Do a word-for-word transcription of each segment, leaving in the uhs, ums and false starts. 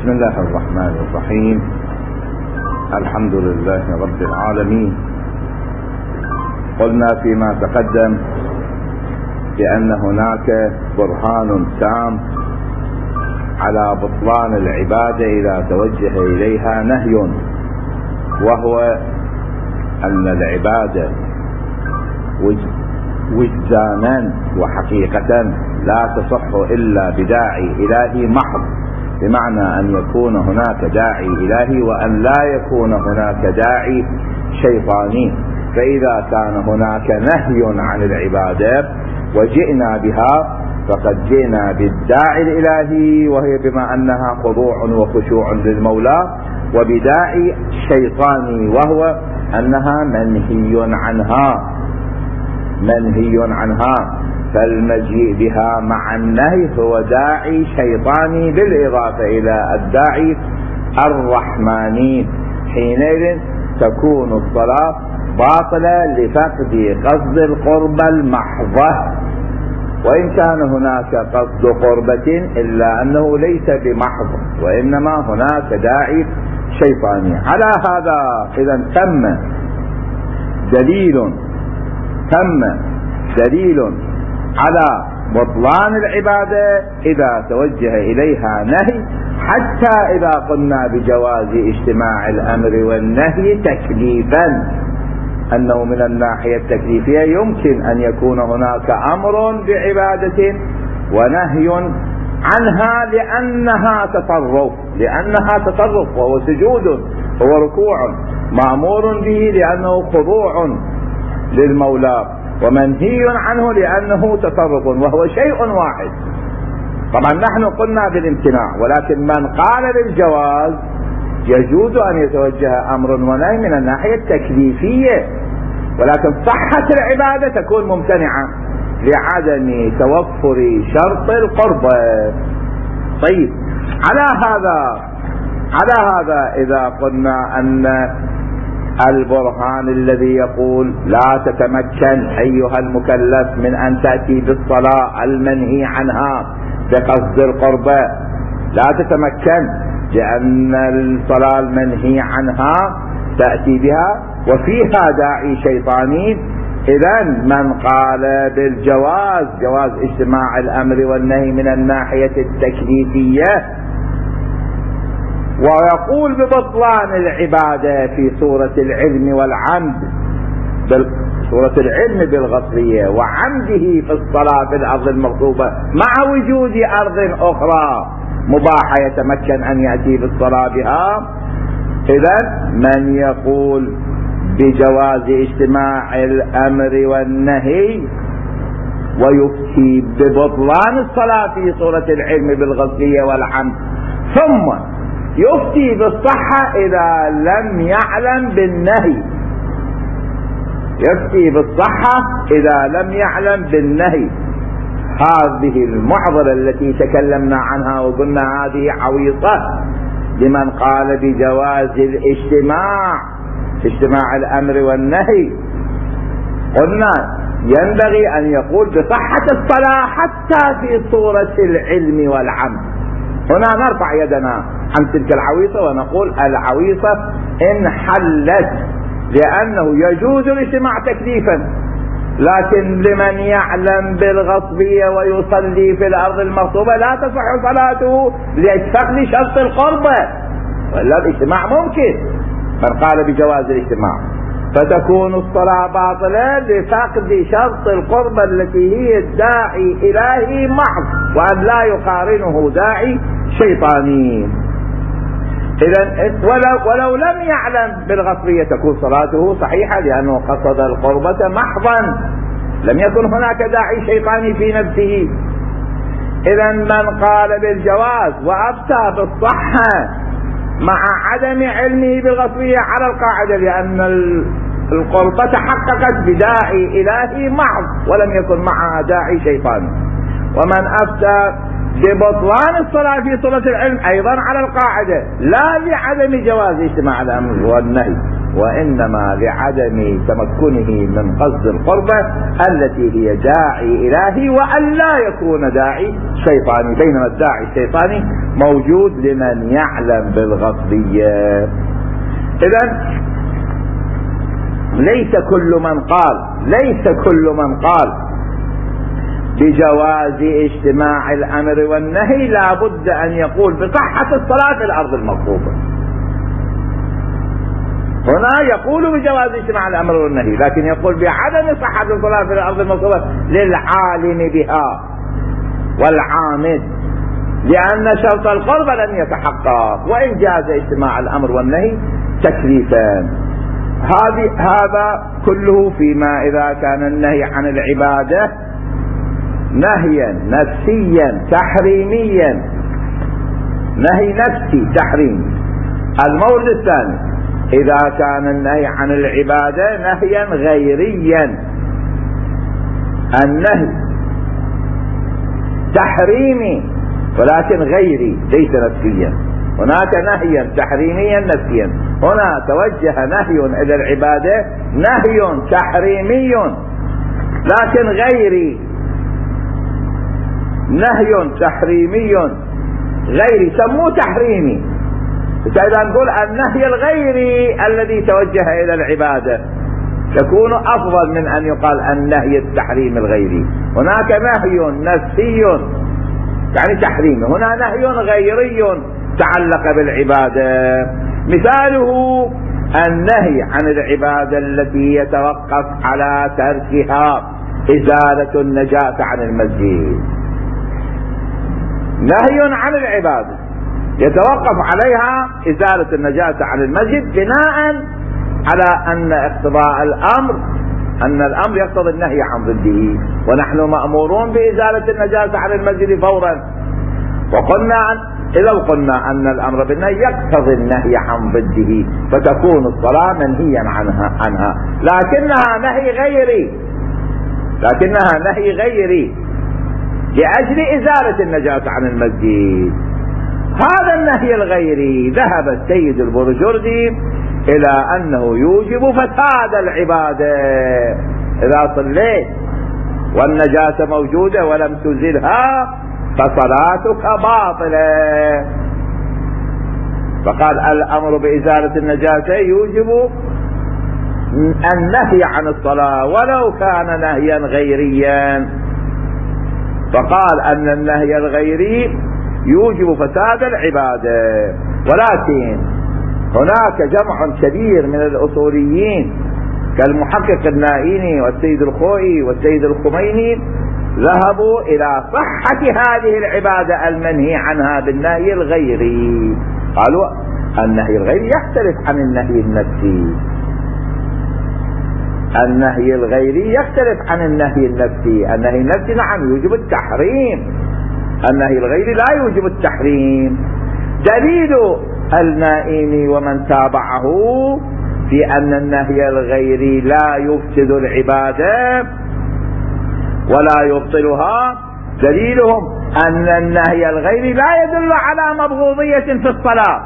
بسم الله الرحمن الرحيم. الحمد لله رب العالمين. قلنا فيما تقدم بأن هناك برهان تام على بطلان العبادة إذا توجه إليها نهي، وهو أن العبادة وجدانا وحقيقة لا تصح إلا بداعي إلهي محض، بمعنى أن يكون هناك داعي إلهي وأن لا يكون هناك داعي شيطاني. فإذا كان هناك نهي عن العبادة وجئنا بها فقد جئنا بالداعي الإلهي، وهي بما أنها خضوع وخشوع للمولى، وبداعي شيطاني وهو أنها منهي عنها منهي عنها فالمجيء بها مع النهي هو داعي شيطاني بالإضافة إلى الداعي الرحماني. حينئذ تكون الصلاة باطلة لفقد قصد القربة المحضة، وإن كان هناك قصد قربة إلا أنه ليس بمحض، وإنما هناك داعي شيطاني. على هذا إذا تم دليل تم دليل على بطلان العبادة إذا توجه إليها نهي، حتى إذا قلنا بجواز اجتماع الأمر والنهي تكليفا، أنه من الناحية التكليفية يمكن أن يكون هناك أمر بعبادة ونهي عنها لأنها تصرف لأنها تصرف وهو سجود، هو ركوع مأمور به لأنه خضوع للمولى، ومنهي عنه لأنه تصرف وهو شيء واحد. طبعا نحن قلنا بالامتناع، ولكن من قال بالجواز يجوز أن يتوجه أمر ونهي من الناحية التكليفية، ولكن صحة العبادة تكون ممتنعة لعدم توفر شرط القربة. طيب، على هذا على هذا إذا قلنا أن البرهان الذي يقول لا تتمكن أيها المكلف من أن تأتي بالصلاة المنهي عنها بقصد القربة، لا تتمكن لأن الصلاة المنهي عنها تأتي بها وفيها داعي شيطاني، إذن من قال بالجواز جواز اجتماع الأمر والنهي من الناحية التكليفية ويقول ببطلان العبادة في صورة العلم والعمد، صورة العلم بالغصبية وعمده في الصلاة في الأرض المغصوبة مع وجود أرض أخرى مباحة يتمكن أن يأتي بالصلاة بها، إذن من يقول بجواز اجتماع الأمر والنهي ويفتي ببطلان الصلاة في صورة العلم بالغصبية والعمد، ثم يفتي بالصحة إذا لم يعلم بالنهي يفتي بالصحة إذا لم يعلم بالنهي. هذه المعضلة التي تكلمنا عنها وقلنا هذه عويصة لمن قال بجواز الاجتماع اجتماع الأمر والنهي. قلنا ينبغي أن يقول بصحة الصلاة حتى في صورة العلم والعمد. هنا نرفع يدنا عن تلك العويصة ونقول العويصة انحلت، لأنه يجوز الاجتماع تكليفا، لكن لمن يعلم بالغصبية ويصلي في الأرض المغصوبة لا تصح صلاته لفقد شرط القربة، ولا الاجتماع ممكن. من قال بجواز الاجتماع فتكون الصلاة باطلة لفقد شرط القربة التي هي الداعي إلهي محض، وأن لا يقارنه داعي شيطاني. إذن ولو, ولو لم يعلم بالغصبية تكون صلاته صحيحة لأنه قصد القربة محضا، لم يكن هناك داعي شيطاني في نفسه. إذن من قال بالجواز وأفتى بالصحة مع عدم علمه بالغصبية على القاعدة لأن القربة تحققت بداعي إلهي محض ولم يكن معها داعي شيطاني، ومن أفتى ببطلان الصلاة في صورة العلم أيضا على القاعدة لا لعدم جواز اجتماع الأمر والنهي وإنما لعدم تمكنه من قصد القربة التي هي داعي إلهي، وأن لا يكون داعي شيطاني، بينما الداعي الشيطاني موجود لمن يعلم بالغصبية. إذن ليس كل من قال ليس كل من قال بجواز اجتماع الأمر والنهي لا بد أن يقول بصحة الصلاة في الأرض المغصوبة. هنا يقول بجواز اجتماع الأمر والنهي، لكن يقول بعدم صحة الصلاة في الأرض المغصوبة للعالم بها والعامد، لأن شرط القرب لم يتحقق، وإن جاز اجتماع الأمر والنهي تكليفا. هذا كله فيما إذا كان النهي عن العبادة نهيا نفسيا تحريميا، نهي نفسي تحريمي. المورد الثاني إذا كان النهي عن العبادة نهيا غيريا، النهي تحريمي ولكن غيري ليس نفسيا، هناك نهيا تحريميا نفسيا، هنا توجه نهي إلى العبادة نهي تحريمي لكن غيري، نهي تحريمي غيري سموه تحريمي. إذا نقول النهي الغيري الذي توجه إلى العبادة يكون أفضل من أن يقال النهي التحريم الغيري. هناك نهي نفسي يعني تحريمي، هنا نهي غيري تعلق بالعبادة. مثاله النهي عن العبادة التي يتوقف على تركها إزالة النجاسة عن المسجد، نهي عن العبادة يتوقف عليها إزالة النجاسة عن المسجد بناء على أن اقتضاء الأمر أن الأمر يقتضي النهي عن ضده، ونحن مأمورون بإزالة النجاسة عن المسجد فورا. وقلنا إذا قلنا أن الأمر بالنهي يقتضي النهي عن ضده فتكون الصلاة منهيا عنها عنها لكنها نهي غيري لكنها نهي غيري لأجل إزالة النجاسة عن المسجد. هذا النهي الغيري ذهب السيد البرجردي إلى أنه يوجب فساد العبادة. إذا صليت والنجاسة موجودة ولم تزلها فصلاتك باطلة، فقال الأمر بإزالة النجاسة يوجب النهي عن الصلاة ولو كان نهيا غيريا، فقال أن النهي الغيري يوجب فساد العبادة. ولكن هناك جمع كبير من الأصوليين كالمحقق النائيني والسيد الخوئي والسيد الخميني ذهبوا إلى صحة هذه العبادة المنهي عنها بالنهي الغيري. قالوا النهي الغيري يختلف عن النهي النفسي، النهي الغيري يختلف عن النهي النفسي. النهي النفسي نعم يوجب التحريم، النهي الغيري لا يوجب التحريم. دليل النائيني ومن تابعه في أن النهي الغيري لا يفسد العبادة ولا يبطلها، دليلهم أن النهي الغيري لا يدل على مبغوضية في الصلاة،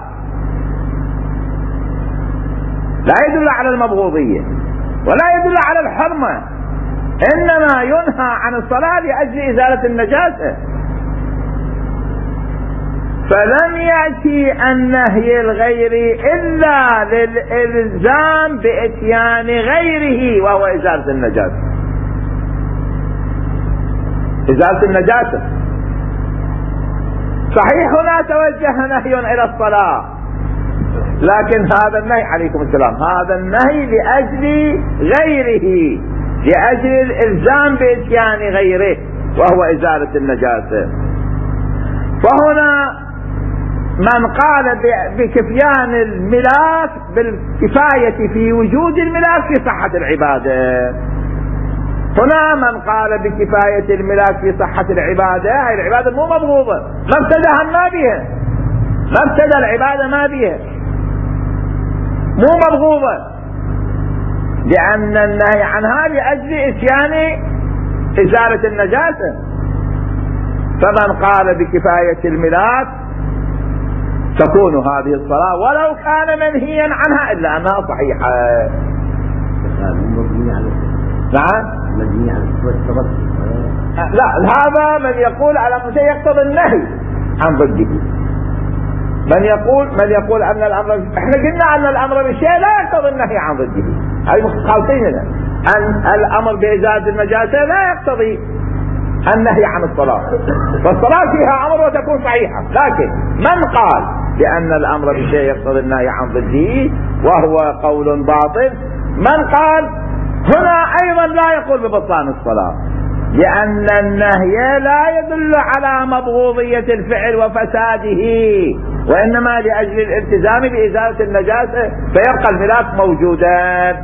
لا يدل على المبغوضية ولا يدل على الحرمة، إنما ينهى عن الصلاة لأجل إزالة النجاسة. فلم يأتي النهي الغيري إلا للإلزام بإتيان غيره وهو إزالة النجاسة، إزالة النجاسة. صحيح هنا توجه نهي إلى الصلاة، لكن هذا النهي عليكم السلام هذا النهي لأجل غيره، لأجل الإلزام بإتيان غيره وهو إزالة النجاسة. فهنا من قال بكفيان الملاك بالكفاية في وجود الملاك في صحة العبادة، هنا من قال بكفاية الملاك في صحة العبادة، هاي العبادة مو مبغوضة، مفسدها ما بيها، مفسد العبادة ما بيها، مو مبغوضة، لأن النهي عنها لأجل إتيان إزالة النجاسة. فمن قال بكفاية الملاك تكون هذه الصلاة ولو كان منهيا عنها إلا أنها صحيحة. نعم. لا، هذا من يقول على شيء يقتضي النهي عن ضده. من يقول من يقول أن الأمر، احنا قلنا أن الأمر بالشيء لا يقتضي النهي عن ضده، هذه مخالفين. أن الأمر بإزالة النجاسة لا يقتضي النهي عن الصلاة، فالصلاة فيها أمر وتكون صحيحة. لكن من قال بأن الأمر بالشيء يقتضي النهي عن ضده وهو قول باطل، من قال هنا أيضا لا يقول ببطلان الصلاة، لأن النهي لا يدل على مبغوضية الفعل وفساده، وإنما لأجل الالتزام بإزالة النجاسة، فيبقى الملاك موجودا.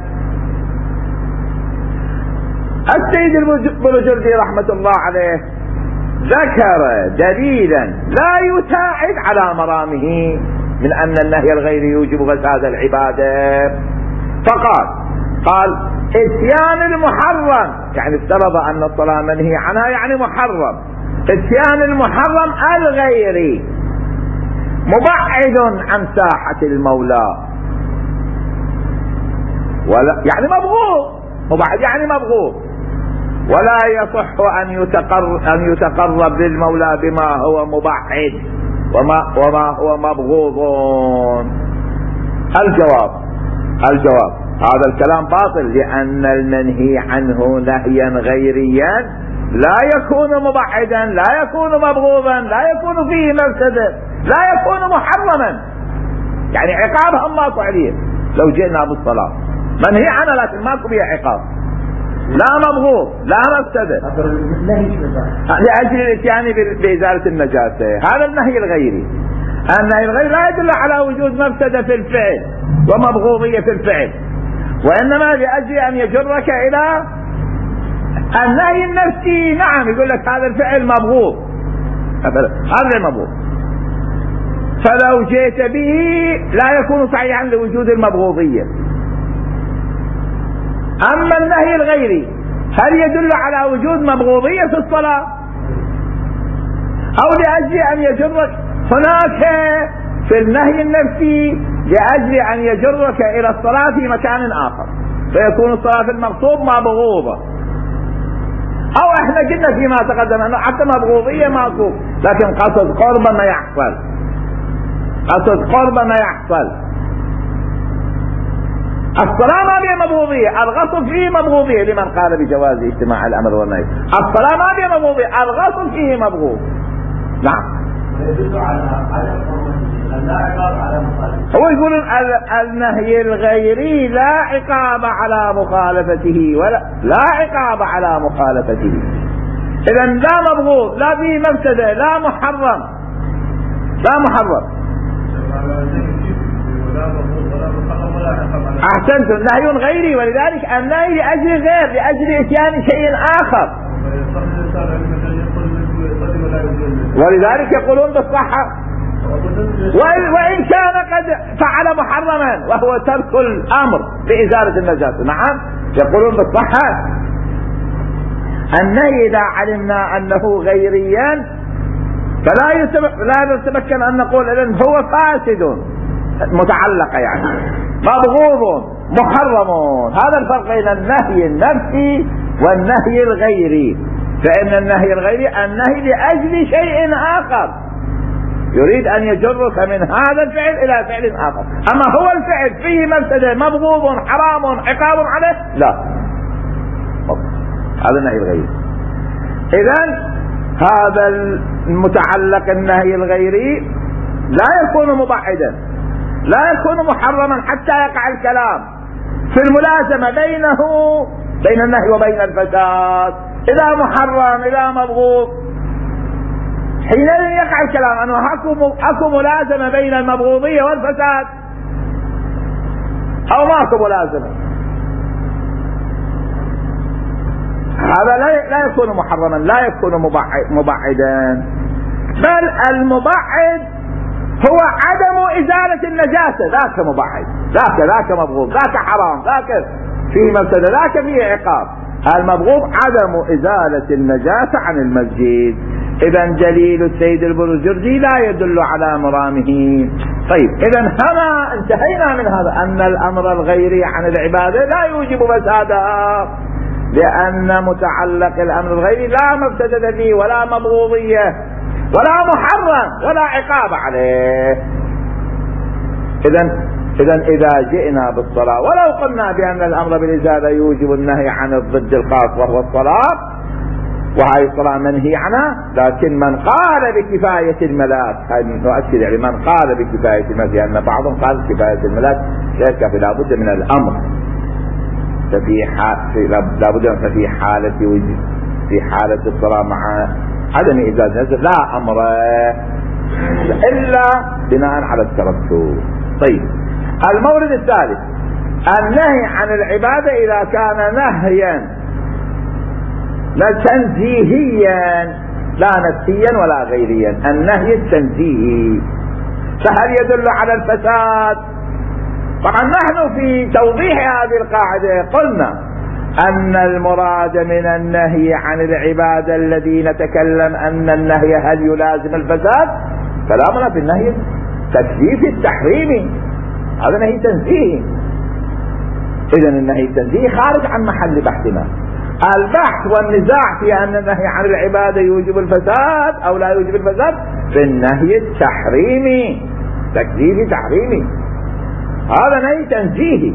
السيد البروجردي رحمة الله عليه ذكر دليلا لا يساعد على مرامه من أن النهي الغير يوجب فساد العبادة، فقال قال اتيان المحرم، يعني افترض أن الصلاة منهي عنها يعني محرم، اتيان المحرم الغيري مبعد عن ساحة المولى، ولا يعني مبغوض، مبعد يعني مبغوض، ولا يصح أن يتقرب, أن يتقرب للمولى بما هو مبعد وما, وما هو مبغوض. الجواب الجواب هذا الكلام باطل، لأن المنهي عنه نهيا غيريا لا يكون مبعدا، لا يكون مبغوضا، لا يكون فيه مفسدة، لا يكون محرما، يعني عقاب هم ماكو عليه. لو جئنا بالصلاة منهي عنه لكن ماكو بها عقاب، لا مبغوض لا مفسدة، لأجل الاتيان بإزالة النجاسة، هذا النهي الغيري. النهي الغيري لا يدل على وجود مفسدة في الفعل ومبغوضية في الفعل، وإنما لأجل أن يجرك إلى النهي النفسي. نعم، يقول لك هذا الفعل مبغوض، هذا مبغوض، فلو جئت به لا يكون صحيحا لوجود المبغوضية. أما النهي الغيري هل يدل على وجود مبغوضية في الصلاة، أو لأجل أن يجرك هناك في النهي النفسي لأجل أن يجرك إلى الصلاة في مكان آخر، فيكون الصلاة المقصود مبغوضة. أو احنا قلنا فيما تقدم أنه حتى مبغوضية ماكو، لكن قصد قرب ما يحصل، قصد قرب ما يحصل. الصلاة ما بها مبغوضية، الغصب فيه مبغوضية لمن قال بجواز اجتماع الأمر والنهي. الصلاة ما بها مبغوضية، الغصب فيه مبغوض. نعم. هو يقول النهي الغيري لا عقاب على مخالفته، ولا لا عقاب على مخالفته. إذا لا مبغوض، لا فيه مفسدة، لا محرم، لا محرم. أحسنت، النهي غيري، ولذلك النهي لأجل غير، لأجل إتيان شيء آخر، ولذلك يقولون بالصحة، وإن كان قد فعل محرما وهو ترك الأمر بإزالة النجاسة. نعم، يقولون بالصحة. النهي إذا علمنا أنه غيريا فلا لا نتمكن أن نقول إذن هو فاسد متعلقة، يعني مبغوض محرم. هذا الفرق بين النهي النفسي والنهي الغيري، فإن النهي الغيري النهي لأجل شيء آخر، يريد أن يجرك من هذا الفعل إلى فعل آخر. أما هو الفعل فيه مفسدة، مبغوض، حرام، عقاب عليه، لا، هذا النهي الغيري. إذن هذا المتعلق النهي الغيري لا يكون مبعدا، لا يكون محرما حتى يقع الكلام في الملازمة بينه بين النهي وبين الفساد. إذا محرم إذا مبغوض حينئذ يقع الكلام أنه أكو ملازمة بين المبغوضية والفساد أو ما أكو ملازمة. هذا لا لا يكون محرما، لا يكون مبعدا، بل المبعد هو عدم إزالة النجاسة، ذاك مبعد، ذاك ذاك مبغوض، ذاك حرام، ذاك فيه مفسدة، ذاك فيه عقاب. المبغوض عدم إزالة النجاسة عن المسجد. إذا جليل السيد البروجردي لا يدل على مرامه. طيب إذا هنا انتهينا من هذا، أن الأمر الغيري عن العبادة لا يوجب فسادها، لأن متعلق الأمر الغيري لا مفسدة فيه ولا مبغوضية ولا محرم ولا عقاب عليه. إذا إذا إذا جئنا بالصلاة ولو قلنا بأن الأمر بالإزالة يوجب النهي عن الضد الخاص وهو الصلاة، وهي الصلاة منهي عنها، لكن من قال بكفاية الملاك، هذه نؤكد يعني من قال بكفاية الملاك، لأن بعضهم قال كفاية الملاك غير كافي، لابد من الأمر، ففي حال لابد ففي حالة وجود في حالة الصلاة مع عدم إزالة النجس لا أمر إلا بناء على الترتب. طيب المورد الثالث النهي عن العبادة إذا كان نهيا تنزيهيا لا نفسيا ولا غيريا، النهي التنزيهي، فهل يدل على الفساد؟ طبعا نحن في توضيح هذه القاعدة قلنا أن المراد من النهي عن العبادة الذي نتكلم أن النهي هل يلازم الفساد، كلامنا في النهي التكليفي التحريمي، هذا نهي تنزيهي. إذا النهي التنزيهي خارج عن محل بحثنا. البحث والنزاع في أن النهي عن العبادة يوجب الفساد أو لا يوجب الفساد في النهي التحريمي تكليفي تحريمي، هذا نهي تنزيهي.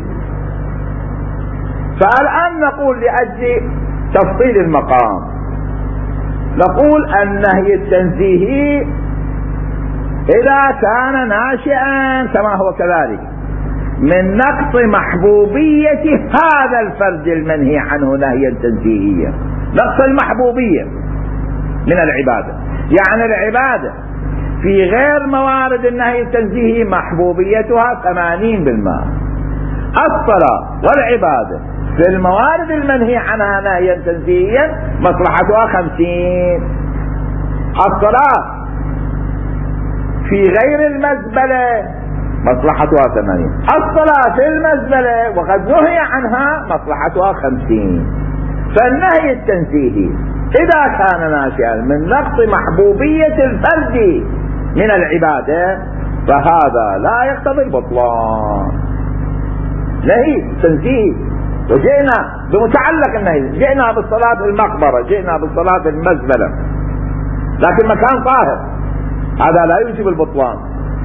فالآن نقول لأجل تفصيل المقام، نقول النهي التنزيهي إذا كان ناشئا كما هو كذلك من نقص محبوبية هذا الفرد المنهي عنه نهيا تنزيهيا، نقص المحبوبية من العبادة، يعني العبادة في غير موارد النهي التنزيهي محبوبيتها ثمانين بالمئة، الصلاة والعبادة في الموارد المنهي عنها نهيا تنزيهيا مصلحتها خمسين. الصلاة في غير المزبلة مصلحتها ثمانين، الصلاة في المزبلة وقد نهي عنها مصلحتها خمسين. فالنهي التنزيهي إذا كان ناشئا من نقص محبوبية الفرد من العبادة فهذا لا يقتضي البطلان، نهي تنزيهي. وجئنا بمتعلق النهي، جئنا بالصلاة المقبرة، جئنا بالصلاة المزبلة، لكن مكان طاهر، هذا لا يوجب البطلان.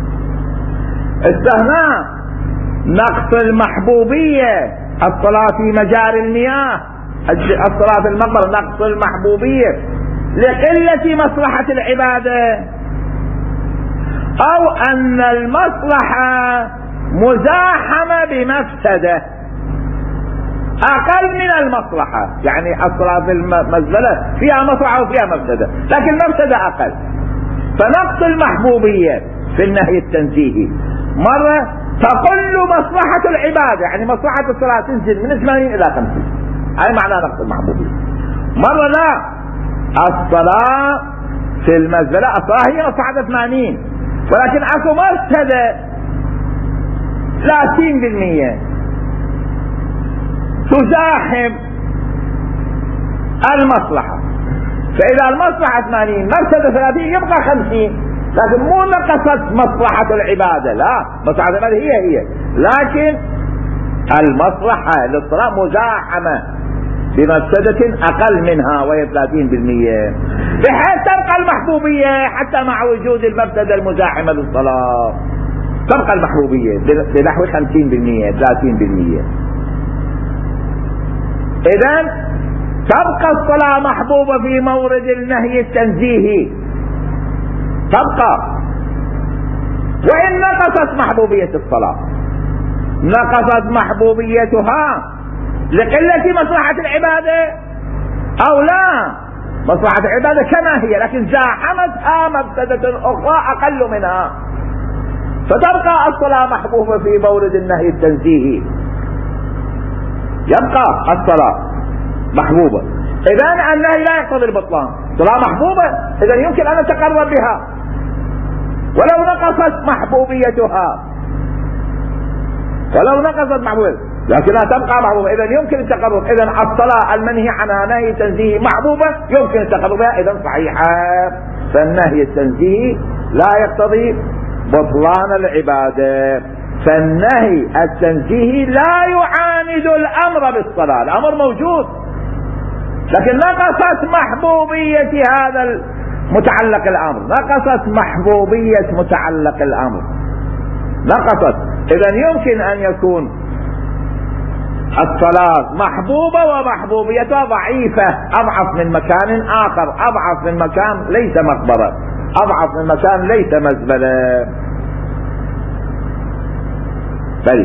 استثناء نقص المحبوبية، الصلاة في مجاري المياه، الصلاة في المقبرة نقص المحبوبية لقلة مصلحة العبادة، أو أن المصلحة مزاحمة بمفسدة أقل من المصلحة، يعني الصلاة في المزبلة فيها مصلحة وفيها مفسدة لكن مفسدة أقل، فنقص المحبوبية في النهي التنزيهي مرة تقل مصلحة العبادة، يعني مصلحة الصلاة تنزل من ثمانين إلى خمسين، هاي معنى نقص المحبوبية. مرة لا، الصلاة في المزبلة الصلاة هي مصلحة ثمانين ولكن اكو مفسدة ثلاثين بالمئة تزاحم المصلحة، فإذا المصلحة ثمانين مفسدة ثلاثين يبقى خمسين، لكن مو نقصت مصلحة العبادة، لا، مصلحة العبادة هي هي، لكن المصلحة للصلاة مزاحمة بمفسدة أقل منها وهي ثلاثين بالمئة، بحيث تبقى المحبوبية حتى مع وجود المفسدة المزاحمة للصلاة، تبقى المحبوبية بنحو خمسين بالمئة ثلاثين بالمئة. إذن تبقى الصلاة محبوبة في مورد النهي التنزيهي، تبقى، وإن نقصت محبوبية الصلاة، نقصت محبوبيتها لقلة مصلحة العبادة أو لا، مصلحة العبادة كما هي لكن زاحمتها مفسدة أخرى أقل منها، فتبقى الصلاة محبوبة في مورد النهي التنزيهي، يبقى الصلاة محبوبة. إذن النهي لا يقتضي البطلان، الصلاة محبوبة إذن يمكن أن نتقرب بها ولو نقصت محبوبيتها، ولو نقصت محبوبيتها لكنها تبقى محبوبة، إذا يمكن التقرب. إذا الصلاة المنهي عنها نهي تنزيهي محبوبة يمكن التقرب بها، إذا صحيحة. فالنهي التنزيهي لا يقتضي بطلان العبادة، فالنهي التنزيهي لا يعاند الأمر بالصلاة، الأمر موجود، لكن نقصت محبوبية هذا المتعلق الأمر، نقصت محبوبية متعلق الأمر، نقصت. إذا يمكن أن يكون الصلاة محبوبة ومحبوبيتها ضعيفة، أضعف من مكان آخر، أضعف من مكان ليس مقبرة، أضعف من مكان ليس مزبلة. بل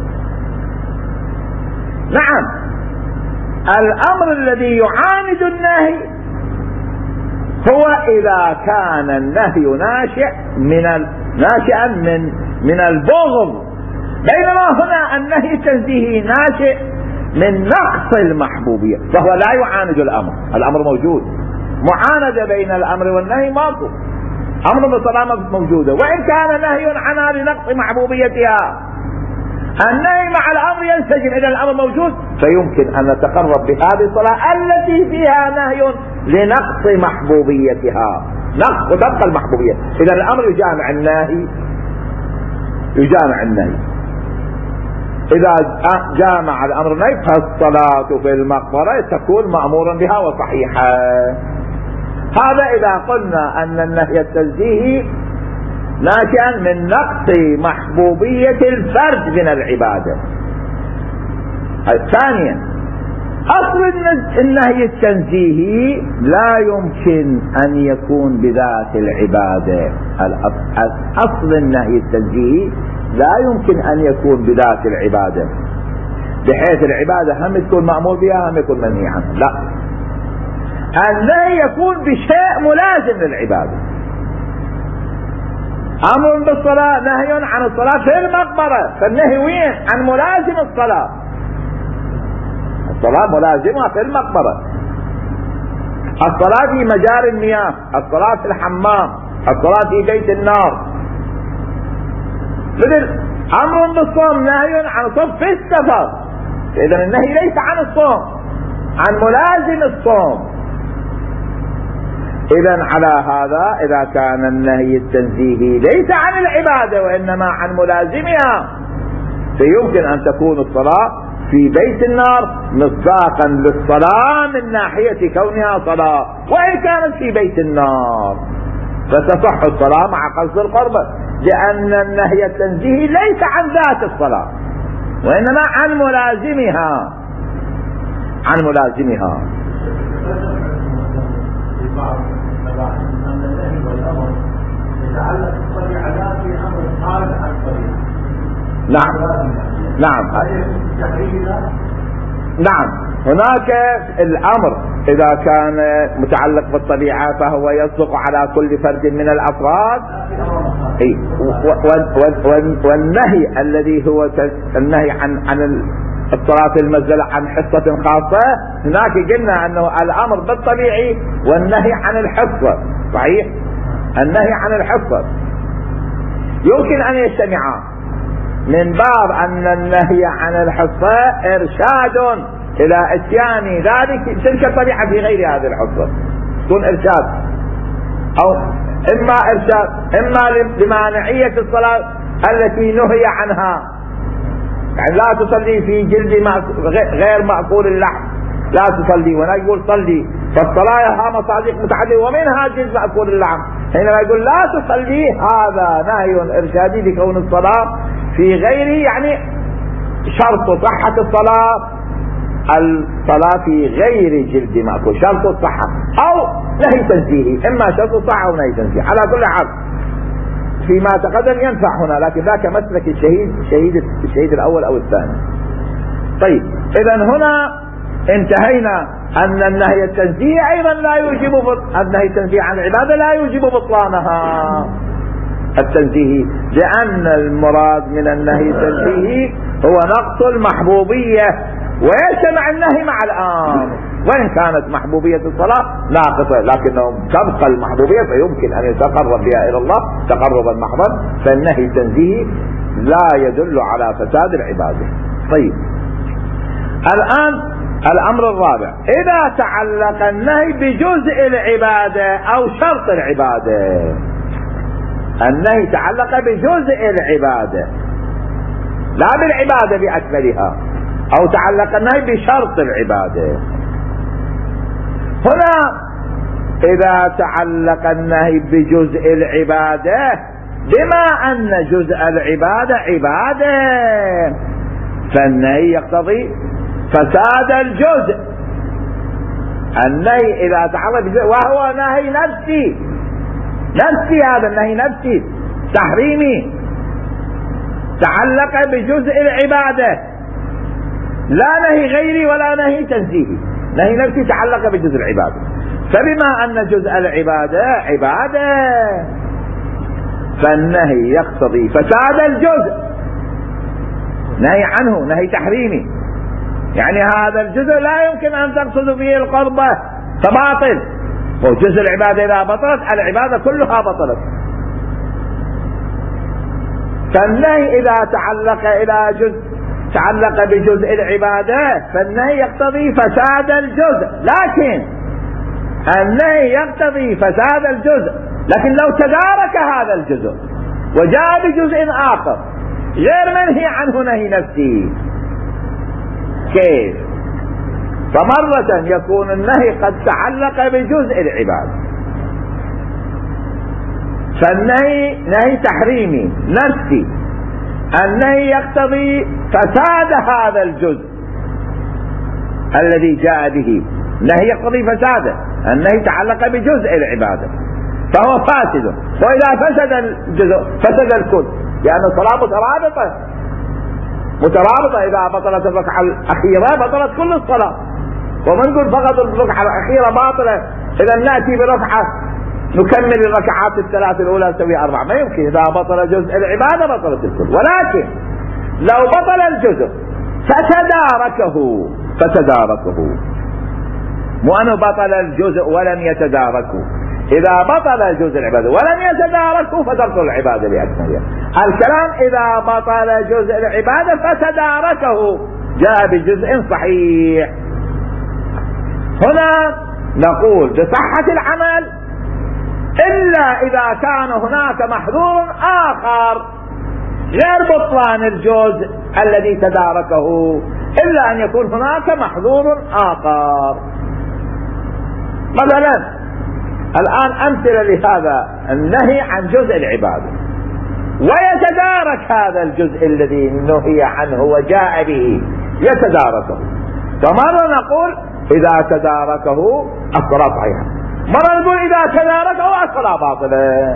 نعم، الأمر الذي يعاند النهي هو إذا كان النهي ناشئ من ال... ناشئا من من البغض، بينما هنا النهي التنزيهي ناشئ من نقص المحبوبية، فهو لا يعاند الأمر، الأمر موجود. معاندة بين الأمر والنهي ماكو، أمر بالصلاة موجودة، وإن كان نهي عنها لنقص محبوبيتها، النهي مع الأمر ينسجم. إذا الأمر موجود فيمكن أن نتقرب بهذه الصلاة التي فيها نهي لنقص محبوبيتها، نقص وتبقى المحبوبية. إذا الأمر يجامع النهي، يجامع النهي. إذا جامع الأمر النهي فالصلاة في المقبرة تكون مأمورا بها وصحيحة. هذا إذا قلنا أن النهي التنزيهي ناشئا من نقص محبوبية الفرد من العبادة. ثانيا، أصل النهي التنزيهي لا يمكن أن يكون بذات العبادة، أصل النهي التنزيهي لا يمكن أن يكون بذات العبادة، بحيث العبادة هم تكون مأمور بها هم يكون منهي عنها، لا، النهي يكون بشيء ملازم للعبادة. أمر بالصلاة، نهي عن الصلاة في المقبرة، فالنهي وين؟ عن ملازم الصلاة، الصلاة ملازمة في المقبرة، الصلاة في مجاري المياه، الصلاة في الحمام، الصلاة في بيت النار. مثل أمر بالصوم، نهي عن الصوم في السفر، إذا النهي ليس عن الصوم، عن ملازم الصوم. إذا على هذا إذا كان النهي التنزيهي ليس عن العبادة وإنما عن ملازمها، فيمكن أن تكون الصلاة في بيت النار مصداقا للصلاة من ناحية كونها صلاة، وإن كانت في بيت النار فتصح الصلاة مع قصد القربة، لأن النهي التنزيهي ليس عن ذات الصلاة وإنما عن ملازمها، عن ملازمها. نعم نعم نعم، هناك الأمر إذا كان متعلق بالطبيعة فهو يصدق على كل فرد من الأفراد، والنهي الذي هو النهي عن عن الصلاة في المنزل عن حصة خاصة، هناك قلنا أنه الأمر بالطبيعي والنهي عن الحصة، صحيح؟ النهي عن الحصة يمكن أن يجتمعا من باب أن النهي عن الحصة إرشاد إلى إتيان ذلك تلك الطبيعة في غير هذه الحصة، تكون إرشاد، أو إما إرشاد إما لمانعية الصلاة التي نهي عنها، يعني لا تصلي في جلد غير مأكول اللحم، لا تصلي، ولا يقول صلي، فالصلاة لها مصادق متعددة ومنها جلد مأكول اللحم، حينما يقول لا تصلي هذا نهي إرشادي بكون الصلاة في غيره، يعني شرط صحة الصلاة الصلاة في غير جلد مأكول، شرط الصحة، أو نهي تنزيهي، إما شرط الصحة أو نهي تنزيهي، على كل حال فيما تقدم ينفع هنا، لكن ذاك مسلك الشهيد الشهيد الشهيد الأول أو الثاني. طيب، إذا هنا انتهينا أن النهي التنزيهي أيضا لا يوجب النهي التنزيهي عن العبادة لا يوجب بطلانها التنزيهي، لأن المراد من النهي التنزيهي هو نقص المحبوبية، ويجتمع النهي مع الأمر، وإن كانت محبوبية الصلاة ناقصة لكنه تبقى المحبوبية، فيمكن أن يتقرب بها إلى الله تقربا محضا، فالنهي التنزيهي لا يدل على فساد العبادة. طيب، الآن الأمر الرابع: إذا تعلق النهي بجزء العبادة أو شرط العبادة. النهي تعلق بجزء العبادة لا بالعبادة بأكملها، أو تعلق النهي بشرط العبادة. هنا إذا تعلق النهي بجزء العبادة، بما أن جزء العبادة عبادة، فالنهي يقتضي فساد الجزء. النهي إذا تعلق بجزء وهو نهي نفسي، نفسي هذا النهي نفسي تحريمي، تعلق بجزء العبادة، لا نهي غيري ولا نهي تنزيهي، نهي نفسي تعلق بجزء العبادة. فبما أن جزء العبادة عبادة، فالنهي يقتضي فساد الجزء، نهي عنه نهي تحريمي، يعني هذا الجزء لا يمكن أن تقصد فيه القربة فباطل، وجزء العبادة إذا بطلت العبادة كلها بطلت. فالنهي إذا تعلق إلى جزء تعلق بجزء العبادة، فالنهي يقتضي فساد الجزء، لكن النهي يقتضي فساد الجزء، لكن لو تدارك هذا الجزء وجاء بجزء آخر غير منهي عنه نهي نفسي، كيف؟ فمرة يكون النهي قد تعلق بجزء العبادة، فالنهي نهي تحريمي نفسي، النهي يقتضي فساد هذا الجزء الذي جاء به، النهي يقتضي فساده، النهي تعلق بجزء العبادة فهو فاسد، وإذا فسد الجزء فسد الكل، لأن الصلاة مترابطة مترابطة إذا بطلت الركعة الأخيرة بطلت كل الصلاة، ومن نقول فقط الركعة الأخيرة باطلة إذا نأتي بركعة نكمل الركعات الثلاث الأولى نسوي أربعة، ما يمكن، إذا بطل جزء العبادة بطلت الكل. ولكن لو بطل الجزء فتداركه فتداركه مو أنه بطل الجزء ولم يتداركه، إذا بطل الجزء العبادة ولم يتداركه فتبطل العبادة بأكملها. الكلام إذا بطل جزء العبادة فتداركه جاء بجزء صحيح. هنا نقول بصحة العمل إلا إذا كان هناك محظور آخر غير بطلان الجزء الذي تداركه، إلا أن يكون هناك محظور آخر. مثلا الآن أمثلة لهذا النهي عن جزء العبادة، ويتدارك هذا الجزء الذي نهي عنه وجاء به يتداركه، فمرة نقول إذا تداركه الصلاة صحيحة، مرة نقول إذا تداركه الصلاة باطلة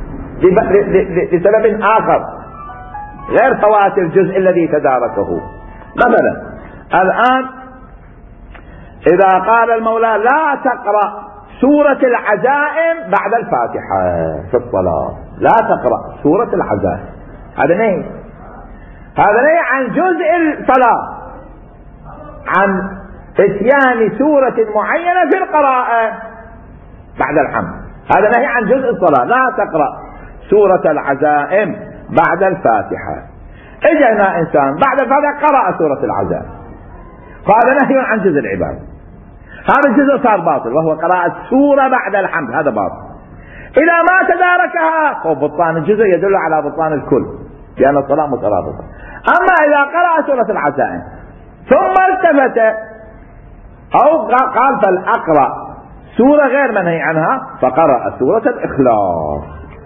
لسبب آخر غير فوات الجزء الذي تداركه. مثلا الآن إذا قال المولى لا تقرأ سورة العزائم بعد الفاتحة في الصلاة، لا تقرأ سورة العزائم، هذا نهي، هذا نهي عن جزء الصلاة، عن اتيان سورة معينة في القراءة بعد الحمد، هذا نهي عن جزء الصلاة، لا تقرأ سورة العزائم بعد الفاتحة. اجينا انسان بعد الفاتحة قرأ سورة العزائم، فهذا نهي عن جزء العبادة، هذا الجزء صار باطل وهو قراءة سورة بعد الحمد، هذا باطل. إذا ما تداركها فبطلان الجزء يدل على بطلان الكل، لأن الصلاة مترابطة. أما إذا قرأ سورة العزائم ثم التفت أو قال فلأقرأ سورة غير منهي عنها فقرأ سورة الإخلاص،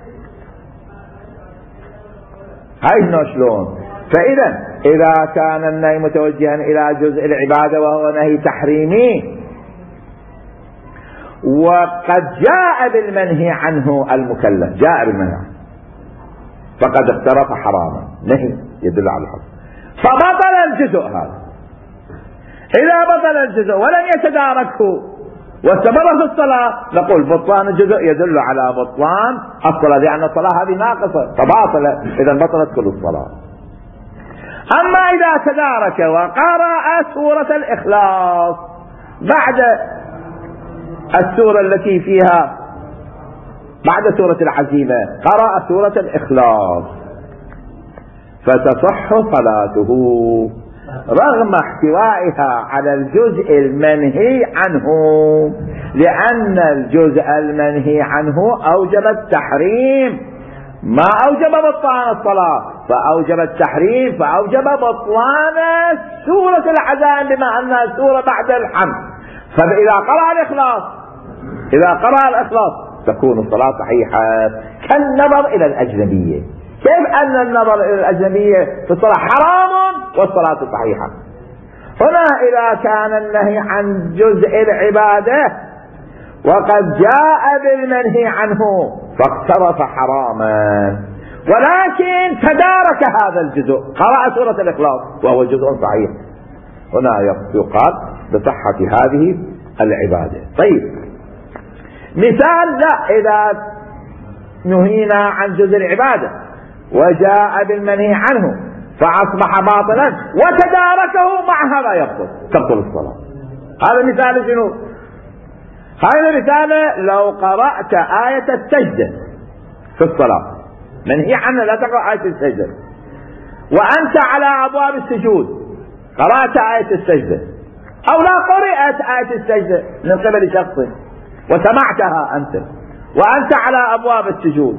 هاي إنه شلون؟ فإذا إذا كان النهي متوجها إلى جزء العبادة وهو نهي تحريمي وقد جاء بالمنهي عنه المكلف، جاء بالمنهي عنه فقد اقترف حراما، نهي يدل على الحرام، فبطل الجزء هذا. إذا بطل الجزء ولم يتداركه واستمر في الصلاة نقول بطلان الجزء يدل على بطلان الصلاة، لأن الصلاة هذه ناقصة فباطلة، إذا بطلت كل الصلاة. أما إذا تدارك وقرأ سورة الإخلاص بعد السورة التي فيها بعد سورة العزيمة قرأ سورة الإخلاص فتصح صلاته، رغم احتوائها على الجزء المنهي عنه، لأن الجزء المنهي عنه أوجب التحريم، ما أوجب بطلان الصلاة، فأوجب التحريم فأوجب بطلان سورة العزائم بما أنها سورة بعد الحمد. فإذا قرأ الإخلاص إذا قرأ الإخلاص تكون الصلاة صحيحة. كالنظر إلى الأجنبية، كيف أن النظر إلى الأجنبية في الصلاة حرام والصلاة صحيحة؟ هنا إذا كان النهي عن جزء العبادة وقد جاء بالمنهي عنه فاقترف حراما، ولكن تدارك هذا الجزء، قرأ سورة الإخلاص وهو جزء صحيح، هنا يقال بصحة هذه العبادة. طيب، مثال لا، إذا نهينا عن جزء العبادة وجاء بالمنهي عنه فأصبح باطلا وتداركه، مع هذا يبطل تبطل الصلاة. هذا مثال شنو؟ هذا مثال لو قرأت آية السجدة في الصلاة، منهي عنه لا تقرأ آية السجدة، وأنت على أبواب السجود قرأت آية السجدة، أو لا قرأت آية السجدة من قبل شخص وسمعتها أنت وأنت على أبواب السجود،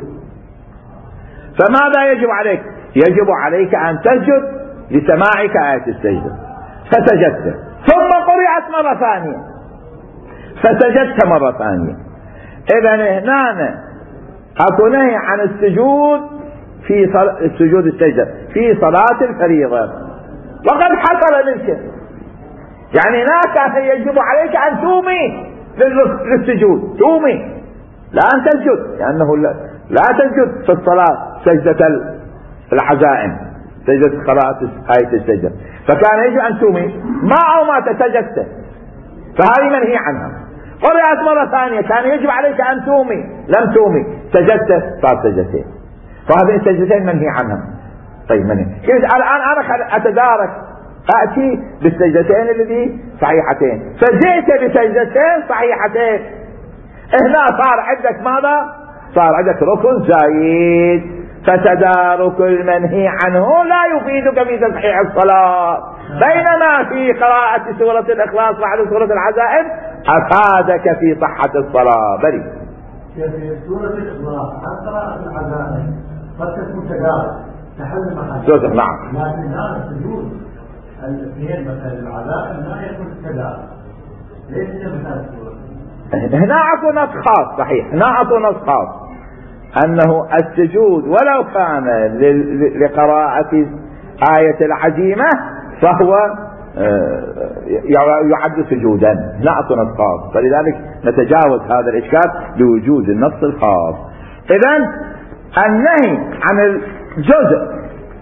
فماذا يجب عليك؟ يجب عليك أن تسجد لسماعك آية السجدة، فسجدت، ثم قرأت مرة ثانية فسجدت مرة ثانية. إذن هنا أكو نهي عن السجود في السجود السجدة في صلاة الفريضة، وقد حصل منك، يعني هناك يجب عليك أن تومي للسجود، تومي لا أن تسجد، لأنه لا, لا تسجد في الصلاة سجدة العزائم، سجدة قراءة آية السجدة، فكان يجب أن تومي، ما أو ما تسجدت، فهذه منهي عنها. قرأت مرة ثانية كان يجب عليك أن تومي، لم تومي، سجدت، صار سجدتين، فهذه السجدتين منهي عنها. طيب منهي، الآن أنا أتدارك أأتي بالسجدتين الذي صحيحتين، فجئت بسجدتين صحيحتين، هنا صار عندك ماذا؟ صار عندك ركن زايد، فتدارك المنهي عنه لا يفيدك في تصحيح الصلاة، بينما في قراءة سورة الإخلاص بعد سورة العزائم أفادك في صحة الصلاة. بلي في سورة الإخلاص عن قراءة العزائم قد تكون تدارك تحل محل سورة، نعم، لكن هذا السجود الاثنين مثل العزائم لا يكون تدارك، ليس مثل السورة. هنا أكو نص خاص، صحيح، هنا أكو نص خاص أنه السجود ولو كان لقراءة آية العزيمة فهو يعد سجودا، هنا أكو نص خاص، فلذلك نتجاوز هذا الإشكال بوجود النص الخاص. إذن النهي عن الجزء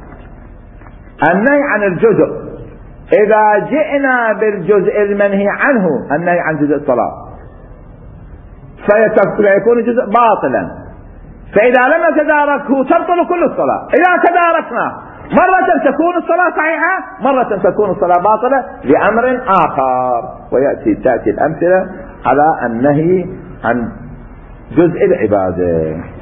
النهي عن الجزء إذا جئنا بالجزء المنهي عنه، النهي عن جزء الصلاة، فيكون الجزء باطلا، فإذا لم نتداركه تبطل كل الصلاة. إذا تداركنا مرة تكون الصلاة صحيحة، مرة تكون الصلاة باطلة لأمر آخر، ويأتي تأتي الأمثلة على النهي عن جزء العبادة.